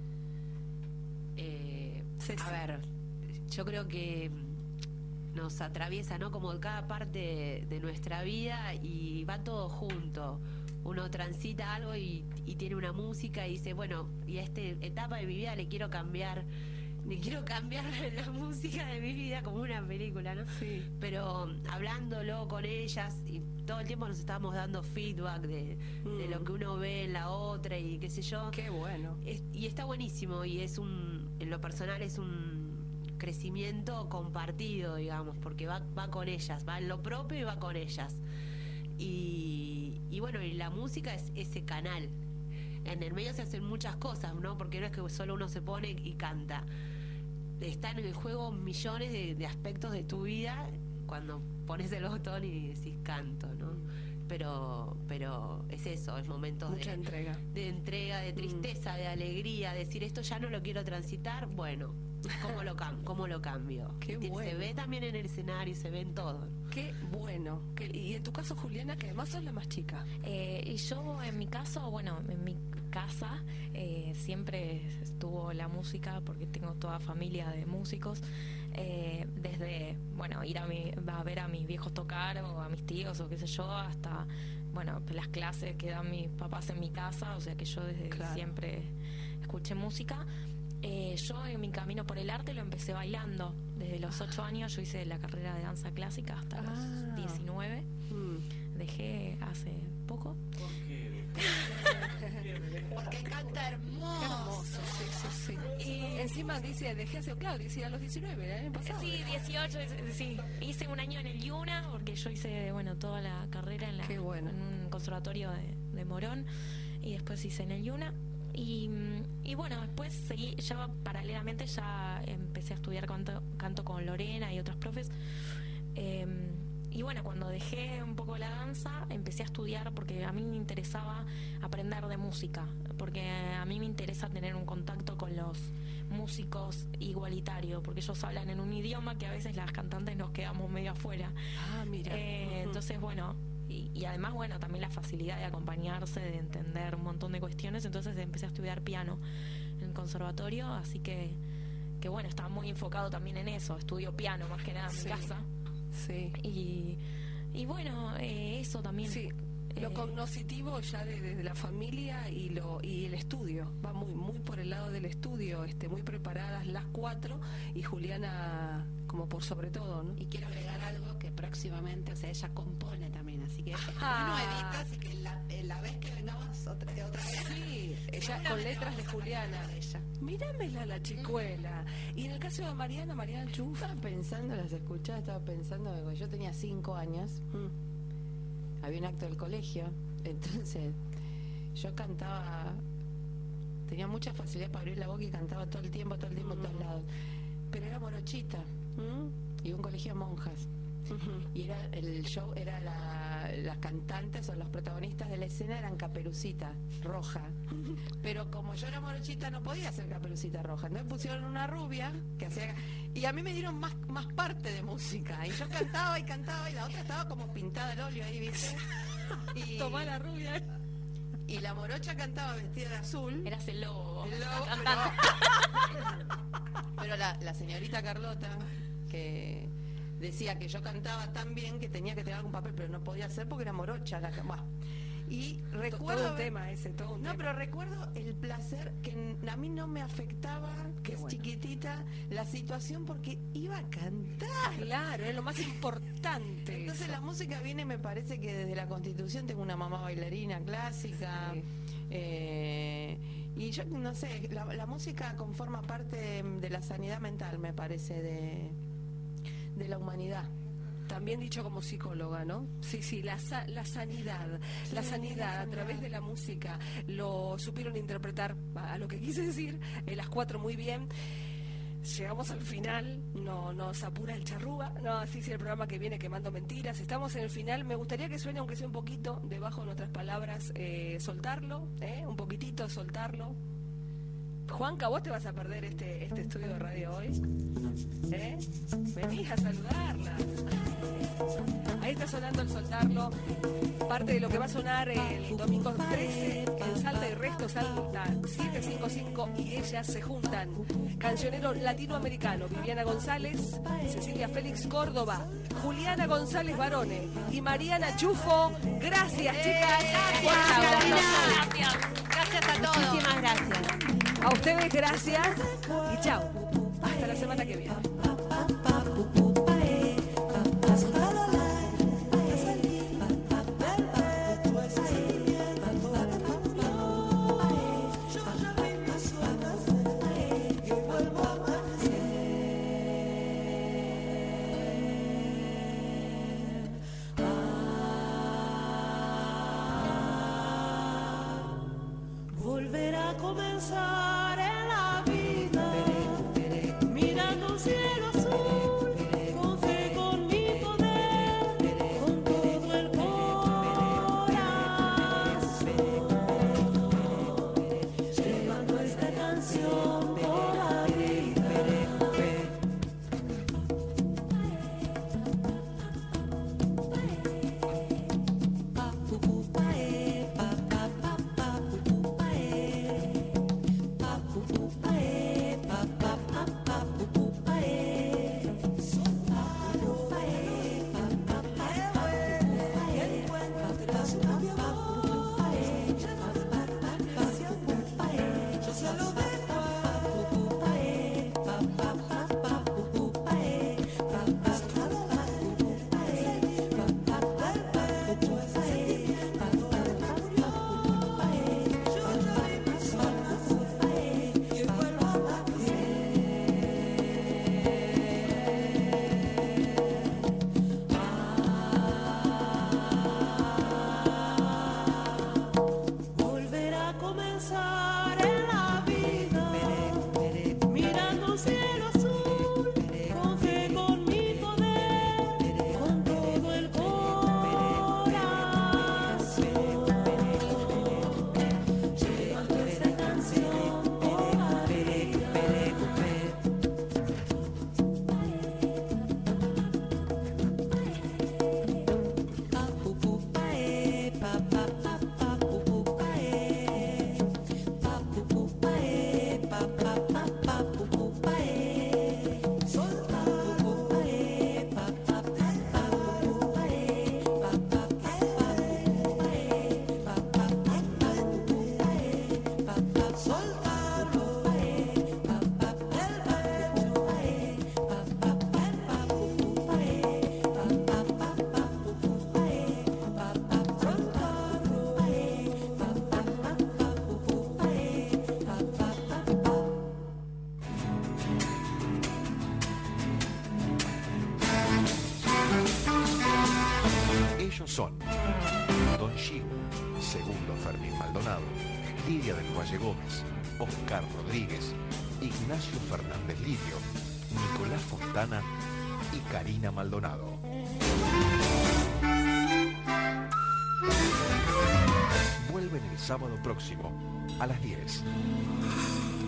A ver, yo creo que nos atraviesa, ¿no? Como cada parte de nuestra vida, y va todo junto. uno transita algo y tiene una música y dice, bueno, y a esta etapa de mi vida le quiero cambiar la música de mi vida como una película, ¿no? Sí. Pero hablándolo con ellas y todo el tiempo nos estábamos dando feedback de lo que uno ve en la otra y qué sé yo. Qué bueno. Y está buenísimo y en lo personal es un crecimiento compartido, digamos, porque va con ellas, va en lo propio y va con ellas. Y bueno, y la música es ese canal. En el medio se hacen muchas cosas, ¿no? Porque no es que solo uno se pone y canta. Están en el juego millones de aspectos de tu vida cuando pones el botón y decís canto, ¿no? Pero es eso, es momentos mucha entrega, de tristeza, de alegría, decir esto ya no lo quiero transitar, bueno, ¿cómo lo cambio? Qué bueno. Se ve también en el escenario, se ve en todo. Qué bueno. Y en tu caso, Juliana, que además sos la más chica. Y yo, en mi caso, bueno, en mi casa siempre estuvo la música, porque tengo toda familia de músicos. Desde, bueno, ir a ver a mis viejos tocar o a mis tíos o qué sé yo, hasta, bueno, las clases que dan mis papás en mi casa, o sea que yo desde siempre escuché música. Yo en mi camino por el arte lo empecé bailando. Desde los 8 años yo hice la carrera de danza clásica hasta los 19. Dejé hace poco. ¿Por qué? Porque canta hermoso. Qué hermoso, sí. Y encima dice, dejé hace, claro, dice a los 19, el año pasado. Sí, 18, sí. Hice un año en el IUNA, porque yo hice, bueno, toda la carrera en un conservatorio de Morón, y después hice en el IUNA. Y bueno, después seguí, ya paralelamente ya empecé a estudiar canto con Lorena y otros profes. Y bueno, cuando dejé un poco la danza, empecé a estudiar porque a mí me interesaba aprender de música, porque a mí me interesa tener un contacto con los músicos igualitario, porque ellos hablan en un idioma que a veces las cantantes nos quedamos medio afuera. Mira. Entonces, bueno, y además, bueno, también la facilidad de acompañarse, de entender un montón de cuestiones. Entonces empecé a estudiar piano en el conservatorio, así que bueno, estaba muy enfocado también en eso. Estudio piano más que nada en mi casa. Sí. Y bueno, eso también. Sí. Lo cognoscitivo ya desde la familia y el estudio. Va muy por el lado del estudio, muy preparadas las 4 y Juliana como por sobre todo, ¿no? Y quiero agregar algo que próximamente, o sea, ella compone también, así que no edita, así que la vez que vengamos otra vez. Sí, ella con letras de Juliana. Míramela la chicuela. Y en el caso de Mariana Chuf. Estaba pensando, las escuchaba, que yo tenía 5 años. Había un acto del colegio, entonces yo cantaba, tenía mucha facilidad para abrir la boca y cantaba todo el tiempo, en todos lados. Pero era morochita, y un colegio de monjas. Y era el show, las cantantes o los protagonistas de la escena eran Caperucita Roja. Pero como yo era morochita no podía ser Caperucita Roja. Entonces pusieron una rubia que hacía. Y a mí me dieron más parte de música. Y yo cantaba y la otra estaba como pintada el óleo ahí, ¿viste? Y tomá la rubia. Y la morocha cantaba vestida de azul. Eras el lobo. Pero la señorita Carlota, que decía que yo cantaba tan bien que tenía que tener algún papel, pero no podía hacer porque era morocha. Y recuerdo todo un tema ese, todo un tema. Pero recuerdo el placer que a mí no me afectaba, que es chiquitita, la situación porque iba a cantar. Claro, es lo más importante. Entonces la música viene, me parece que desde la Constitución, tengo una mamá bailarina clásica. Y yo no sé, la música conforma parte de la sanidad mental, me parece, de la humanidad. También dicho como psicóloga, ¿no? Sí, la sanidad. La sanidad a través de la música. Lo supieron interpretar a lo que quise decir, las 4 muy bien. Llegamos al final, no nos apura el charrúa, no, así es el programa que viene quemando mentiras. Estamos en el final, me gustaría que suene, aunque sea un poquito, debajo de nuestras palabras, soltarlo, un poquitito soltarlo. Juanca, vos te vas a perder este estudio de radio hoy. Venís a saludarlas. Ahí está. está sonando el Soltarlo, parte de lo que va a sonar el domingo 13 en Salta y Resto, Salta 755 y ellas se juntan. Cancionero latinoamericano, Viviana González, Cecilia Félix Córdoba, Juliana González Barone y Mariana Chufo. Gracias, chicas. Gracias. Gracias a todos. Muchísimas gracias. A ustedes gracias y chao. Hasta la semana que viene. Volver a comenzar en la vida, mirando un cielo azul, con fe, con mi poder, con todo el corazón, llevando esta canción por la vida. Volver a comenzar en la vida, mirando un cielo azul, con fe, con mi poder, con todo el corazón, llevando esta canción por la vida. Ellos son Don Chiu, segundo Fermín Maldonado, Lidia del Valle Gómez, Oscar Rodríguez, Ignacio Fernández Lirio, Nicolás Fontana y Karina Maldonado. Vuelven el sábado próximo a las 10.